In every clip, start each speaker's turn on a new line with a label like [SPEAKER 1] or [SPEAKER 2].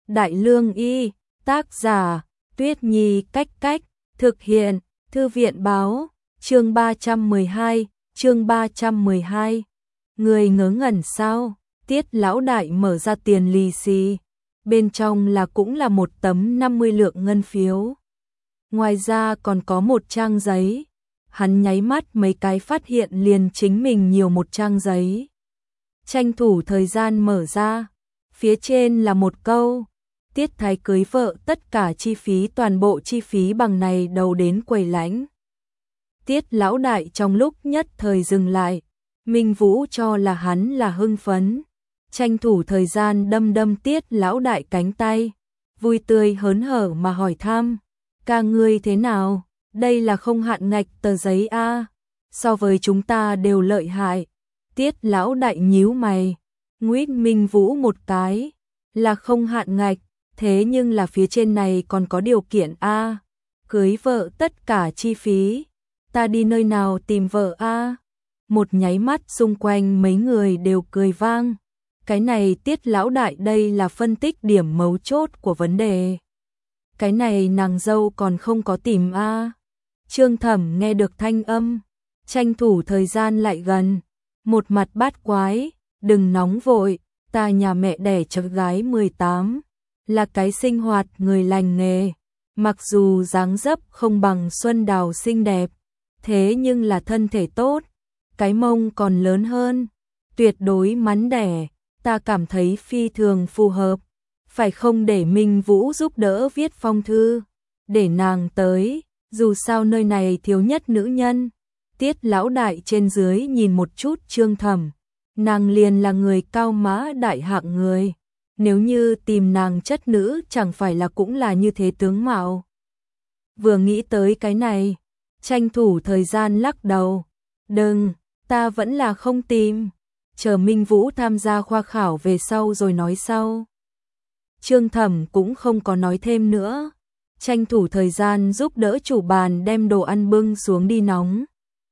[SPEAKER 1] Đại Lương Y, tác giả, Tuyết Nhi Cách Cách, thực hiện, Thư viện Báo, chương 312, Người ngớ ngẩn sao, Tiết lão đại mở ra tiền lì xì, bên trong cũng là một tấm 50 lượng ngân phiếu. Ngoài ra còn có một trang giấy, hắn nháy mắt mấy cái phát hiện liền chính mình nhiều một trang giấy. Tranh thủ thời gian mở ra, phía trên là một câu, Tiết Thái cưới vợ tất cả chi phí toàn bộ chi phí bằng này đầu đến quầy lãnh. Tiết lão đại trong lúc nhất thời dừng lại, Minh Vũ cho là hắn là hưng phấn, tranh thủ thời gian đâm Tiết lão đại cánh tay, vui tươi hớn hở mà hỏi thăm, ca ngươi thế nào, đây là không hạn ngạch tờ giấy a, so với chúng ta đều lợi hại. Tiết lão đại nhíu mày, nguyết Minh Vũ một cái, là không hạn ngạch, thế nhưng là phía trên này còn có điều kiện a, cưới vợ tất cả chi phí, ta đi nơi nào tìm vợ a? Một nháy mắt xung quanh mấy người đều cười vang. Cái này Tiết lão đại đây là phân tích điểm mấu chốt của vấn đề. Cái này nàng dâu còn không có tìm a. Trương Thẩm nghe được thanh âm, tranh thủ thời gian lại gần, một mặt bát quái, đừng nóng vội, ta nhà mẹ đẻ cháu gái 18, là cái sinh hoạt người lành nghề, mặc dù dáng dấp không bằng Xuân Đào xinh đẹp, thế nhưng là thân thể tốt, cái mông còn lớn hơn, tuyệt đối mắn đẻ, ta cảm thấy phi thường phù hợp, phải không để Minh Vũ giúp đỡ viết phong thư, để nàng tới, dù sao nơi này thiếu nhất nữ nhân. Tiết lão đại trên dưới nhìn một chút Trương Thẩm, nàng liền là người cao mã đại hạng người, nếu như tìm nàng chất nữ chẳng phải là cũng là như thế tướng mạo. Vừa nghĩ tới cái này, tranh thủ thời gian lắc đầu, đừng, ta vẫn là không tìm, chờ Minh Vũ tham gia khoa khảo về sau rồi nói sau. Trương Thẩm cũng không có nói thêm nữa, tranh thủ thời gian giúp đỡ chủ bàn đem đồ ăn bưng xuống đi nóng.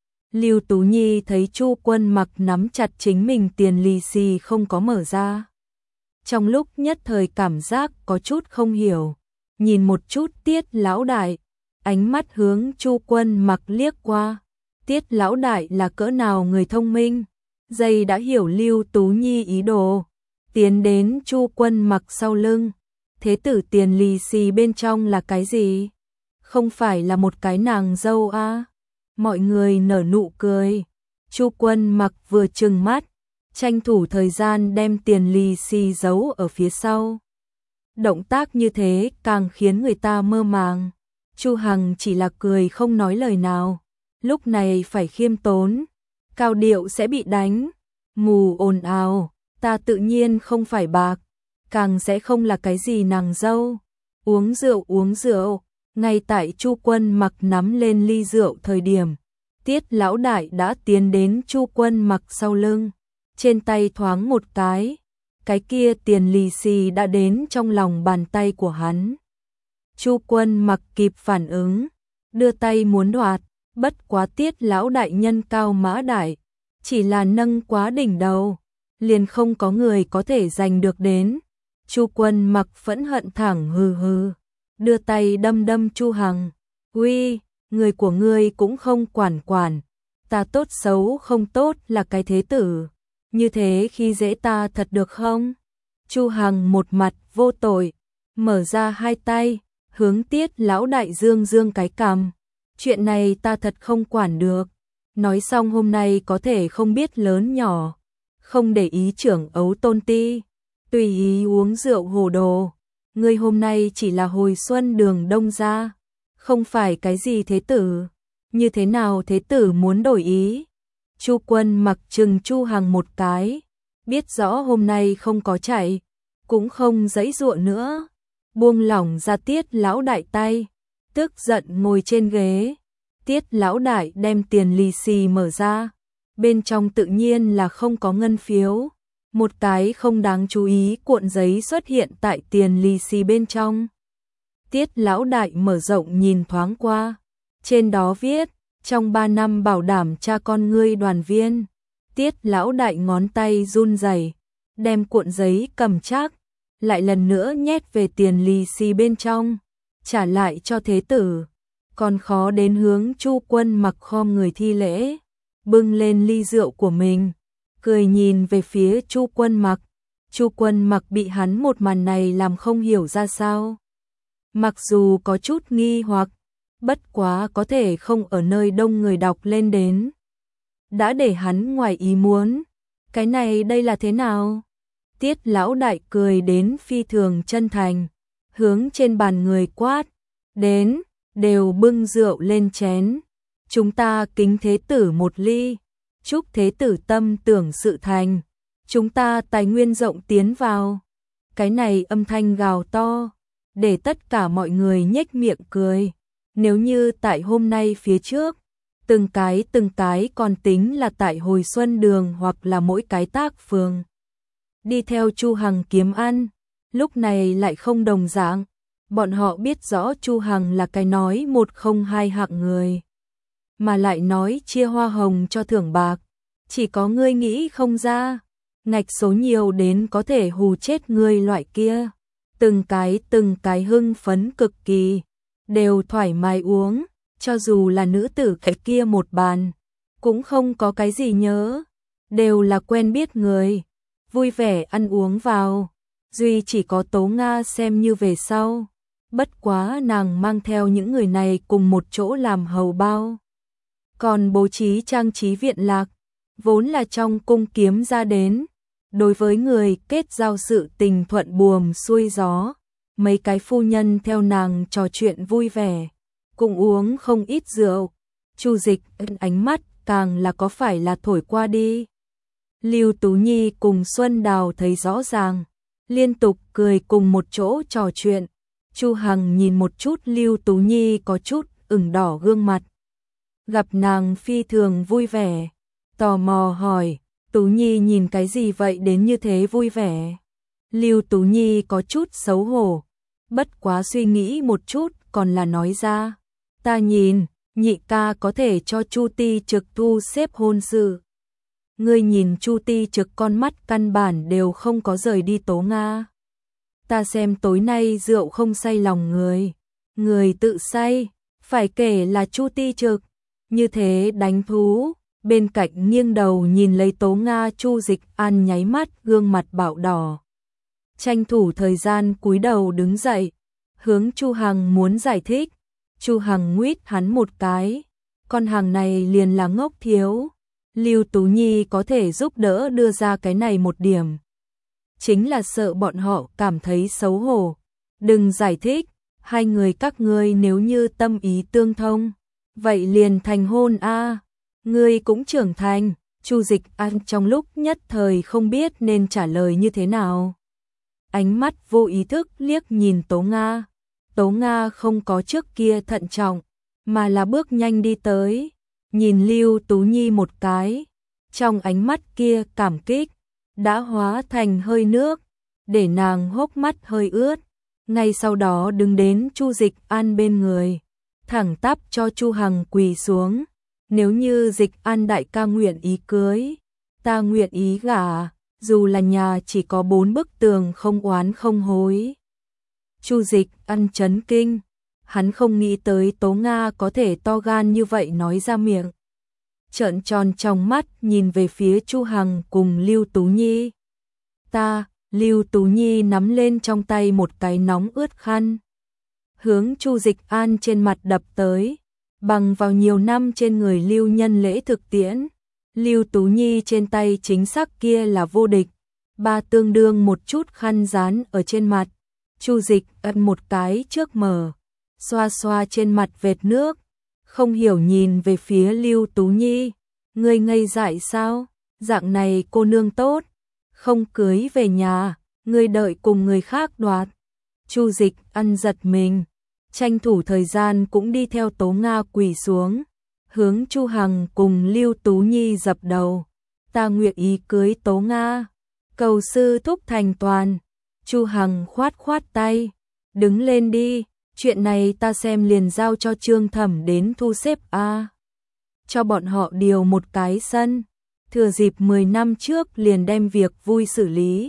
[SPEAKER 1] Lưu Tú Nhi thấy Chu Quân Mặc nắm chặt chính mình tiền lì xì không có mở ra. Trong lúc nhất thời cảm giác có chút không hiểu, nhìn một chút Tiết lão đại, ánh mắt hướng Chu Quân Mặc liếc qua. Tiết lão đại là cỡ nào người thông minh, dây đã hiểu Lưu Tú Nhi ý đồ, tiến đến Chu Quân Mặc sau lưng. Thế tử tiền lì xì bên trong là cái gì? Không phải là một cái nàng dâu a? Mọi người nở nụ cười. Chu Quân Mặc vừa trừng mắt, tranh thủ thời gian đem tiền lì xì giấu ở phía sau. Động tác như thế càng khiến người ta mơ màng. Chu Hằng chỉ là cười không nói lời nào. Lúc này phải khiêm tốn, cao điệu sẽ bị đánh. Mù ồn ào, ta tự nhiên không phải bạc, càng sẽ không là cái gì nàng dâu. Uống rượu. Ngay tại Chu Quân Mặc nắm lên ly rượu thời điểm, Tiết lão đại đã tiến đến Chu Quân Mặc sau lưng, trên tay thoáng một cái kia tiền lì xì đã đến trong lòng bàn tay của hắn. Chu Quân Mặc kịp phản ứng, đưa tay muốn đoạt, bất quá Tiết lão đại nhân cao mã đại, chỉ là nâng quá đỉnh đầu, liền không có người có thể giành được đến. Chu Quân Mặc phẫn hận thẳng hừ, đưa tay đâm Chu Hằng. Uy, người của ngươi cũng không quản, ta tốt xấu không tốt là cái thế tử, như thế khi dễ ta thật được không? Chu Hằng một mặt vô tội, mở ra hai tay, hướng Tiết lão đại dương cái cằm. Chuyện này ta thật không quản được. Nói xong hôm nay có thể không biết lớn nhỏ, không để ý trưởng ấu tôn ti, tùy ý uống rượu hồ đồ. Ngươi hôm nay chỉ là hồi xuân đường Đông gia, không phải cái gì thế tử. Như thế nào thế tử muốn đổi ý? Chu Quân Mặc chừng Chu Hằng một cái, biết rõ hôm nay không có chạy, cũng không giãy giụa nữa, buông lỏng ra Tiết lão đại tay, tức giận ngồi trên ghế. Tiết lão đại đem tiền lì xì mở ra, bên trong tự nhiên là không có ngân phiếu, một cái không đáng chú ý cuộn giấy xuất hiện tại tiền lì xì bên trong. Tiết lão đại mở rộng nhìn thoáng qua, trên đó viết, trong 3 năm bảo đảm cha con ngươi đoàn viên. Tiết lão đại ngón tay run rẩy, đem cuộn giấy cầm chắc, lại lần nữa nhét về tiền lì xì bên trong, trả lại cho thế tử. Còn khó đến hướng Chu Quân Mặc khom người thi lễ, bưng lên ly rượu của mình, cười nhìn về phía Chu Quân Mặc. Chu Quân Mặc bị hắn một màn này làm không hiểu ra sao. Mặc dù có chút nghi hoặc, bất quá có thể không ở nơi đông người đọc lên đến. Đã để hắn ngoài ý muốn, cái này đây là thế nào? Tiết lão đại cười đến phi thường chân thành, hướng trên bàn người quát, đến, đều bưng rượu lên chén. Chúng ta kính thế tử một ly, chúc thế tử tâm tưởng sự thành, chúng ta tài nguyên rộng tiến vào. Cái này âm thanh gào to, để tất cả mọi người nhếch miệng cười. Nếu như tại hôm nay phía trước, từng cái còn tính là tại hồi xuân đường hoặc là mỗi cái tác phường. Đi theo Chu Hằng kiếm ăn, lúc này lại không đồng dạng. Bọn họ biết rõ Chu Hằng là cái nói một không hai hạng người, mà lại nói chia hoa hồng cho thưởng bạc. Chỉ có ngươi nghĩ không ra, ngạch số nhiều đến có thể hù chết ngươi loại kia. Từng cái hưng phấn cực kỳ, đều thoải mái uống, cho dù là nữ tử cái kia một bàn, cũng không có cái gì nhớ, đều là quen biết người, vui vẻ ăn uống vào. Duy chỉ có Tố Nga xem như về sau, bất quá nàng mang theo những người này cùng một chỗ làm hầu bao. Còn bố trí trang trí viện lạc, vốn là trong cung kiếm ra đến. Đối với người kết giao sự tình thuận buồm xuôi gió, mấy cái phu nhân theo nàng trò chuyện vui vẻ, cùng uống không ít rượu. Chu Dịch ánh mắt càng là có phải là thổi qua đi. Lưu Tú Nhi cùng Xuân Đào thấy rõ ràng, liên tục cười cùng một chỗ trò chuyện. Chu Hằng nhìn một chút Lưu Tú Nhi có chút ửng đỏ gương mặt, gặp nàng phi thường vui vẻ, tò mò hỏi, Tú Nhi nhìn cái gì vậy đến như thế vui vẻ? Lưu Tú Nhi có chút xấu hổ, bất quá suy nghĩ một chút còn là nói ra, ta nhìn, nhị ca có thể cho Chu Ti Trực thu xếp hôn sự. Ngươi nhìn Chu Ti Trực con mắt căn bản đều không có rời đi Tố Nga. Ta xem tối nay rượu không say lòng người, người tự say, phải kể là Chu Ti Trực, như thế đánh thú. Bên cạnh nghiêng đầu nhìn lấy Tố Nga, Chu Dịch An nháy mắt gương mặt bạo đỏ. Tranh thủ thời gian cúi đầu đứng dậy, hướng Chu Hằng muốn giải thích. Chu Hằng nguyết hắn một cái, con hàng này liền là ngốc thiếu. Lưu Tú Nhi có thể giúp đỡ đưa ra cái này một điểm, chính là sợ bọn họ cảm thấy xấu hổ. Đừng giải thích, hai người các ngươi nếu như tâm ý tương thông, vậy liền thành hôn a. Ngươi cũng trưởng thành. Chu Dịch An trong lúc nhất thời không biết nên trả lời như thế nào. Ánh mắt vô ý thức liếc nhìn Tố Nga. Tố Nga không có trước kia thận trọng, mà là bước nhanh đi tới, nhìn Lưu Tú Nhi một cái, trong ánh mắt kia cảm kích đã hóa thành hơi nước, để nàng hốc mắt hơi ướt. Ngay sau đó đứng đến Chu Dịch An bên người, thẳng tắp cho Chu Hằng quỳ xuống. Nếu như Dịch An đại ca nguyện ý cưới, ta nguyện ý gả, dù là nhà chỉ có 4 bức tường không oán không hối. Chu Dịch An chấn kinh, hắn không nghĩ tới Tố Nga có thể to gan như vậy nói ra miệng. Trợn tròn trong mắt nhìn về phía Chu Hằng cùng Lưu Tú Nhi. Lưu Tú Nhi nắm lên trong tay một cái nóng ướt khăn, hướng Chu Dịch An trên mặt đập tới. Bằng vào nhiều năm trên người Lưu Nhân lễ thực tiễn, Lưu Tú Nhi trên tay chính xác kia là vô địch. Ba tương đương một chút khăn dán ở trên mặt. Chu Dịch Ân một cái trước mở, xoa xoa trên mặt vệt nước, không hiểu nhìn về phía Lưu Tú Nhi. Ngươi ngây dại sao? Dạng này cô nương tốt, không cưới về nhà, ngươi đợi cùng người khác đoạt. Chu Dịch Ân giật mình, tranh thủ thời gian cũng đi theo Tố Nga quỳ xuống, hướng Chu Hằng cùng Lưu Tú Nhi dập đầu. Ta nguyện ý cưới Tố Nga, cầu sư thúc thành toàn. Chu Hằng khoát khoát tay, đứng lên đi, chuyện này ta xem liền giao cho Trương Thẩm đến thu xếp a. Cho bọn họ điều một cái sân, thừa dịp 10 năm trước liền đem việc vui xử lý.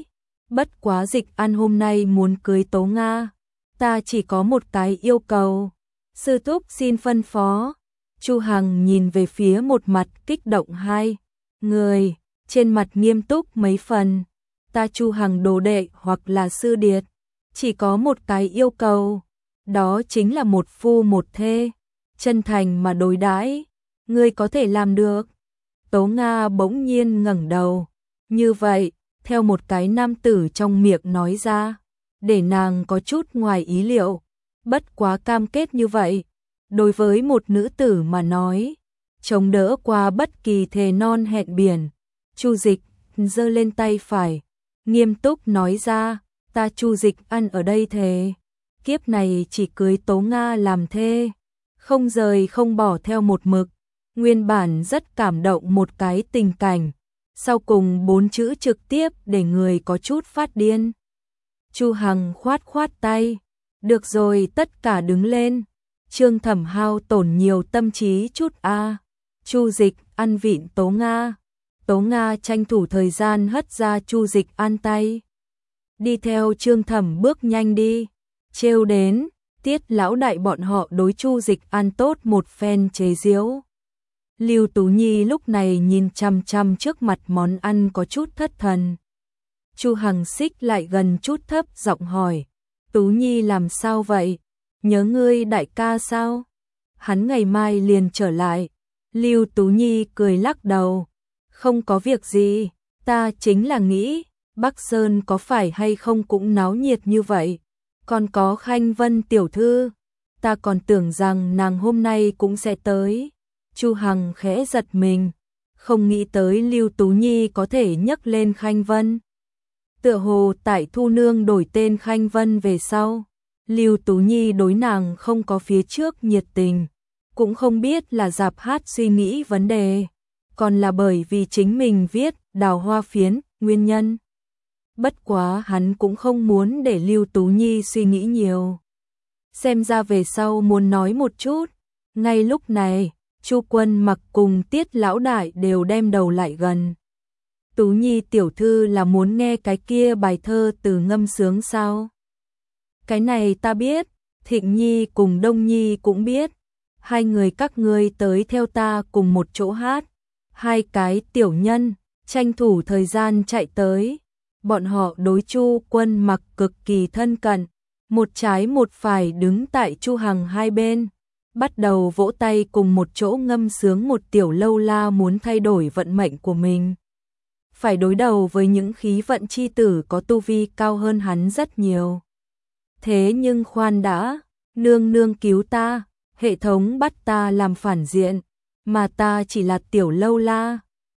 [SPEAKER 1] Bất quá Dịch An hôm nay muốn cưới Tố Nga, ta chỉ có một cái yêu cầu. Sư thúc xin phân phó. Chu Hằng nhìn về phía một mặt kích động hai người, trên mặt nghiêm túc mấy phần. Ta Chu Hằng đồ đệ hoặc là sư điệt, chỉ có một cái yêu cầu, đó chính là một phu một thê, chân thành mà đối đãi, ngươi có thể làm được. Tố Nga bỗng nhiên ngẩng đầu, như vậy, theo một cái nam tử trong miệng nói ra, để nàng có chút ngoài ý liệu, bất quá cam kết như vậy, đối với một nữ tử mà nói, chống đỡ qua bất kỳ thề non hẹn biển. Chu Dịch giơ lên tay phải, nghiêm túc nói ra, ta Chu Dịch An ở đây thề, kiếp này chỉ cưới Tố Nga làm thê, không rời không bỏ theo một mực. Nguyên bản rất cảm động một cái tình cảnh, sau cùng 4 chữ trực tiếp để người có chút phát điên. Chu Hằng khoát khoát tay, được rồi, tất cả đứng lên. Trương Thẩm hao tổn nhiều tâm trí chút a. Chu Dịch An vịn Tố Nga. Tố Nga tranh thủ thời gian hất ra Chu Dịch An tay. Đi theo Trương Thẩm bước nhanh đi. Trêu đến, Tiết lão đại bọn họ đối Chu Dịch An tốt một phen chế giễu. Lưu Tú Nhi lúc này nhìn chăm chăm trước mặt món ăn có chút thất thần. Chu Hằng xích lại gần chút thấp giọng hỏi, Tú Nhi làm sao vậy? Nhớ ngươi đại ca sao? Hắn ngày mai liền trở lại. Lưu Tú Nhi cười lắc đầu, không có việc gì, ta chính là nghĩ, Bắc Sơn có phải hay không cũng náo nhiệt như vậy. Còn có Khanh Vân tiểu thư, ta còn tưởng rằng nàng hôm nay cũng sẽ tới. Chu Hằng khẽ giật mình, không nghĩ tới Lưu Tú Nhi có thể nhắc lên Khanh Vân. Tựa hồ tại Thu Nương đổi tên Khanh Vân về sau, Lưu Tú Nhi đối nàng không có phía trước nhiệt tình, cũng không biết là dạp hát suy nghĩ vấn đề, còn là bởi vì chính mình viết Đào Hoa Phiến, nguyên nhân. Bất quá hắn cũng không muốn để Lưu Tú Nhi suy nghĩ nhiều. Xem ra về sau muốn nói một chút. Ngay lúc này, Chu Quân Mặc cùng Tiết lão đại đều đem đầu lại gần. Tú Nhi tiểu thư là muốn nghe cái kia bài thơ từ ngâm sướng sao? Cái này ta biết, Thịnh Nhi cùng Đông Nhi cũng biết. Hai người các ngươi tới theo ta cùng một chỗ hát. Hai cái tiểu nhân, tranh thủ thời gian chạy tới. Bọn họ đối Chu Quân Mặc cực kỳ thân cận, một trái một phải đứng tại Chu Hằng hai bên, bắt đầu vỗ tay cùng một chỗ ngâm sướng một tiểu lâu la muốn thay đổi vận mệnh của mình. Phải đối đầu với những khí vận chi tử có tu vi cao hơn hắn rất nhiều. Thế nhưng khoan đã, nương nương cứu ta, hệ thống bắt ta làm phản diện, mà ta chỉ là tiểu lâu la.